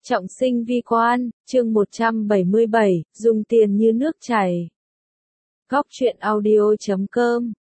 Trọng sinh vi quan, chương 177, dùng tiền như nước chảy. Góc truyện audio.com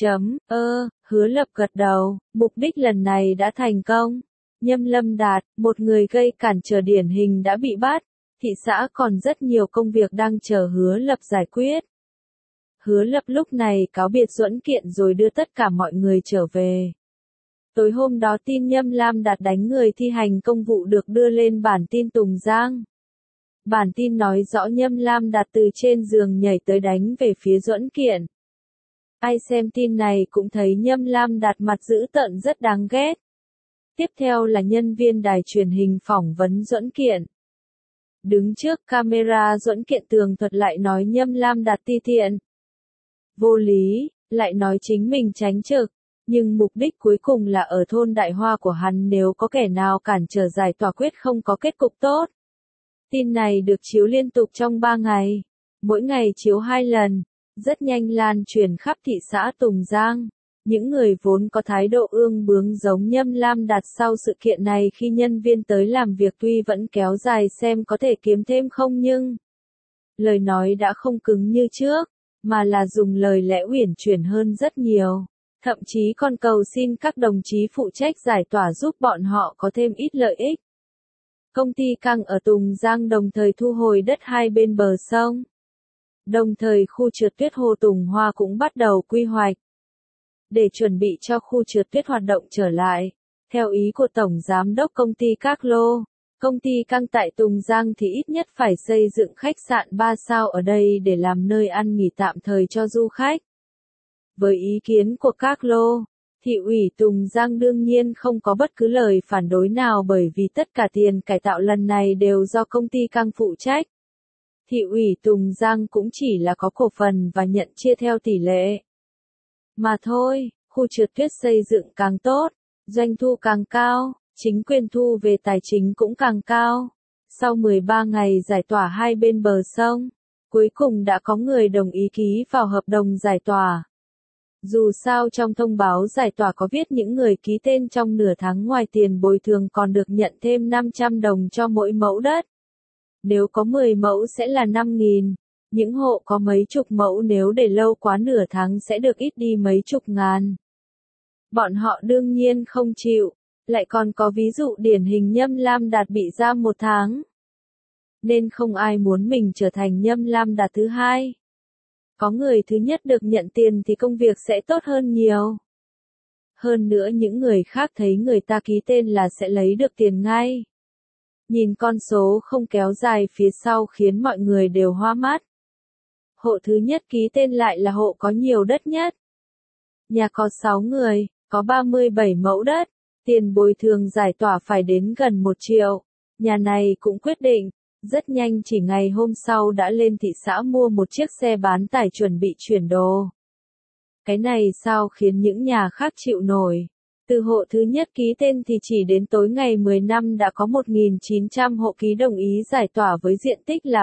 Hứa Lập gật đầu, mục đích lần này đã thành công. Nhâm Lâm Đạt, một người gây cản trở điển hình đã bị bắt, thị xã còn rất nhiều công việc đang chờ Hứa Lập giải quyết. Hứa Lập lúc này cáo biệt Duẫn Kiện rồi đưa tất cả mọi người trở về. Tối hôm đó tin Nhâm Lam Đạt đánh người thi hành công vụ được đưa lên bản tin Tùng Giang. Bản tin nói rõ Nhâm Lam Đạt từ trên giường nhảy tới đánh về phía Duẫn Kiện. Ai xem tin này cũng thấy Nhâm Lam Đạt mặt dữ tợn rất đáng ghét. Tiếp theo là nhân viên đài truyền hình phỏng vấn Duẫn Kiện. Đứng trước camera Duẫn Kiện tường thuật lại nói Nhâm Lam Đạt ti tiện, vô lý, lại nói chính mình tránh trực. Nhưng mục đích cuối cùng là ở thôn Đại Hoa của hắn nếu có kẻ nào cản trở giải tỏa quyết không có kết cục tốt. Tin này được chiếu liên tục trong 3 ngày. Mỗi ngày chiếu 2 lần. Rất nhanh lan truyền khắp thị xã Tùng Giang. Những người vốn có thái độ ương bướng giống Nhâm Lam Đạt sau sự kiện này khi nhân viên tới làm việc tuy vẫn kéo dài xem có thể kiếm thêm không nhưng lời nói đã không cứng như trước, mà là dùng lời lẽ uyển chuyển hơn rất nhiều. Thậm chí còn cầu xin các đồng chí phụ trách giải tỏa giúp bọn họ có thêm ít lợi ích. Công ty Căng ở Tùng Giang đồng thời thu hồi đất hai bên bờ sông. Đồng thời khu trượt tuyết Hồ Tùng Hoa cũng bắt đầu quy hoạch. Để chuẩn bị cho khu trượt tuyết hoạt động trở lại, theo ý của Tổng Giám đốc công ty Các Lô, công ty Căng tại Tùng Giang thì ít nhất phải xây dựng khách sạn 3 sao ở đây để làm nơi ăn nghỉ tạm thời cho du khách. Với ý kiến của Các Lô, thị ủy Tùng Giang đương nhiên không có bất cứ lời phản đối nào bởi vì tất cả tiền cải tạo lần này đều do công ty Căng phụ trách. Thị ủy Tùng Giang cũng chỉ là có cổ phần và nhận chia theo tỷ lệ. Mà thôi, khu trượt tuyết xây dựng càng tốt, doanh thu càng cao, chính quyền thu về tài chính cũng càng cao. Sau 13 ngày giải tỏa hai bên bờ sông, cuối cùng đã có người đồng ý ký vào hợp đồng giải tỏa. Dù sao trong thông báo giải tỏa có viết những người ký tên trong nửa tháng ngoài tiền bồi thường còn được nhận thêm 500 đồng cho mỗi mẫu đất. Nếu có 10 mẫu sẽ là 5.000, những hộ có mấy chục mẫu nếu để lâu quá nửa tháng sẽ được ít đi mấy chục ngàn. Bọn họ đương nhiên không chịu, lại còn có ví dụ điển hình Nhâm Lam Đạt bị giam 1 tháng. Nên không ai muốn mình trở thành Nhâm Lam Đạt thứ hai. Có người thứ nhất được nhận tiền thì công việc sẽ tốt hơn nhiều. Hơn nữa những người khác thấy người ta ký tên là sẽ lấy được tiền ngay. Nhìn con số không kéo dài phía sau khiến mọi người đều hoa mắt. Hộ thứ nhất ký tên lại là hộ có nhiều đất nhất. Nhà có 6 người, có 37 mẫu đất, tiền bồi thường giải tỏa phải đến gần 1 triệu. Nhà này cũng quyết định. Rất nhanh chỉ ngày hôm sau đã lên thị xã mua một chiếc xe bán tải chuẩn bị chuyển đồ. Cái này sao khiến những nhà khác chịu nổi. Từ hộ thứ nhất ký tên thì chỉ đến tối ngày 10 năm đã có 1.900 hộ ký đồng ý giải tỏa với diện tích là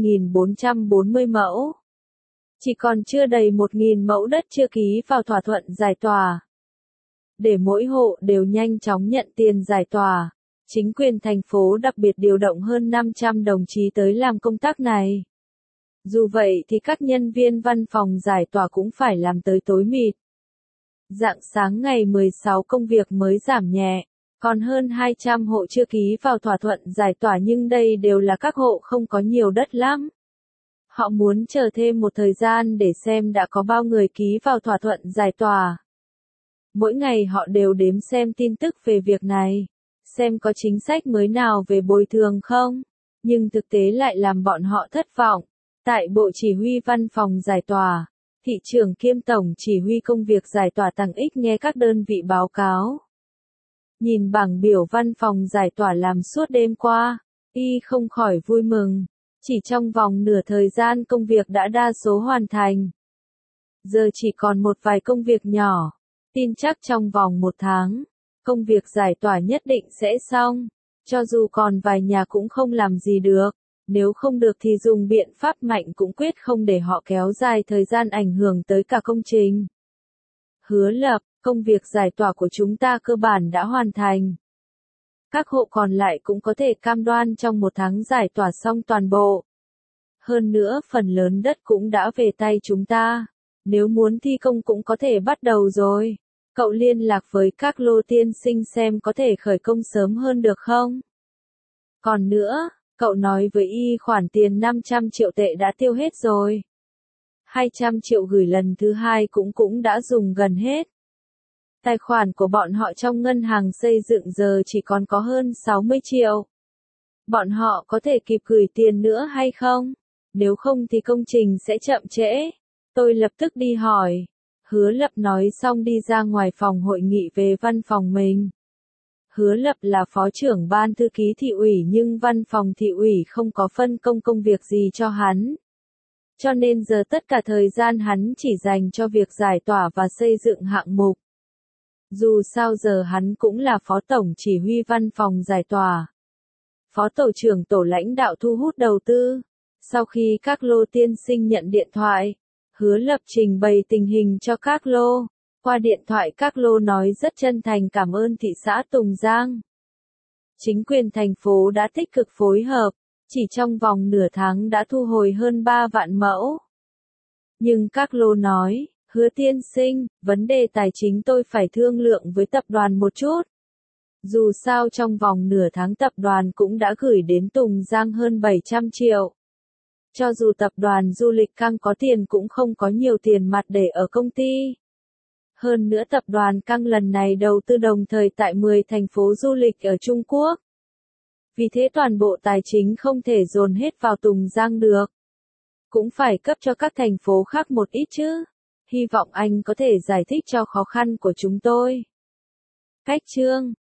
30.440 mẫu. Chỉ còn chưa đầy 1.000 mẫu đất chưa ký vào thỏa thuận giải tỏa. Để mỗi hộ đều nhanh chóng nhận tiền giải tỏa. Chính quyền thành phố đặc biệt điều động hơn 500 đồng chí tới làm công tác này. Dù vậy thì các nhân viên văn phòng giải tỏa cũng phải làm tới tối mịt. Rạng sáng ngày 16 công việc mới giảm nhẹ, còn hơn 200 hộ chưa ký vào thỏa thuận giải tỏa nhưng đây đều là các hộ không có nhiều đất lắm. Họ muốn chờ thêm một thời gian để xem đã có bao người ký vào thỏa thuận giải tỏa. Mỗi ngày họ đều đếm xem tin tức về việc này. Xem có chính sách mới nào về bồi thường không, nhưng thực tế lại làm bọn họ thất vọng. Tại Bộ Chỉ huy Văn phòng Giải tỏa, thị trưởng kiêm tổng chỉ huy công việc giải tỏa Tăng X nghe các đơn vị báo cáo. Nhìn bảng biểu văn phòng giải tỏa làm suốt đêm qua, y không khỏi vui mừng. Chỉ trong vòng nửa thời gian công việc đã đa số hoàn thành. Giờ chỉ còn một vài công việc nhỏ, tin chắc trong vòng 1 tháng. Công việc giải tỏa nhất định sẽ xong, cho dù còn vài nhà cũng không làm gì được, nếu không được thì dùng biện pháp mạnh cũng quyết không để họ kéo dài thời gian ảnh hưởng tới cả công trình. Hứa Lập, công việc giải tỏa của chúng ta cơ bản đã hoàn thành. Các hộ còn lại cũng có thể cam đoan trong 1 tháng giải tỏa xong toàn bộ. Hơn nữa phần lớn đất cũng đã về tay chúng ta. Nếu muốn thi công cũng có thể bắt đầu rồi. Cậu liên lạc với các lô tiên sinh xem có thể khởi công sớm hơn được không? Còn nữa, cậu nói với y khoản tiền 500 triệu tệ đã tiêu hết rồi. 200 triệu gửi lần thứ 2 cũng đã dùng gần hết. Tài khoản của bọn họ trong ngân hàng xây dựng giờ chỉ còn có hơn 60 triệu. Bọn họ có thể kịp gửi tiền nữa hay không? Nếu không thì công trình sẽ chậm trễ. Tôi lập tức đi hỏi. Hứa Lập nói xong đi ra ngoài phòng hội nghị về văn phòng mình. Hứa Lập là phó trưởng ban thư ký thị ủy nhưng văn phòng thị ủy không có phân công việc gì cho hắn. Cho nên giờ tất cả thời gian hắn chỉ dành cho việc giải tỏa và xây dựng hạng mục. Dù sao giờ hắn cũng là phó tổng chỉ huy văn phòng giải tỏa. Phó tổ trưởng tổ lãnh đạo thu hút đầu tư. Sau khi các lô tiên sinh nhận điện thoại, Hứa Lập trình bày tình hình cho các lô. Qua điện thoại các lô nói rất chân thành cảm ơn thị xã Tùng Giang. Chính quyền thành phố đã tích cực phối hợp, chỉ trong vòng nửa tháng đã thu hồi hơn 3 vạn mẫu. Nhưng các lô nói, Hứa tiên sinh, vấn đề tài chính tôi phải thương lượng với tập đoàn một chút. Dù sao trong vòng nửa tháng tập đoàn cũng đã gửi đến Tùng Giang hơn 700 triệu. Cho dù tập đoàn du lịch Căng có tiền cũng không có nhiều tiền mặt để ở công ty. Hơn nữa tập đoàn Căng lần này đầu tư đồng thời tại 10 thành phố du lịch ở Trung Quốc. Vì thế toàn bộ tài chính không thể dồn hết vào Tùng Giang được. Cũng phải cấp cho các thành phố khác một ít chứ. Hy vọng anh có thể giải thích cho khó khăn của chúng tôi. Cách chương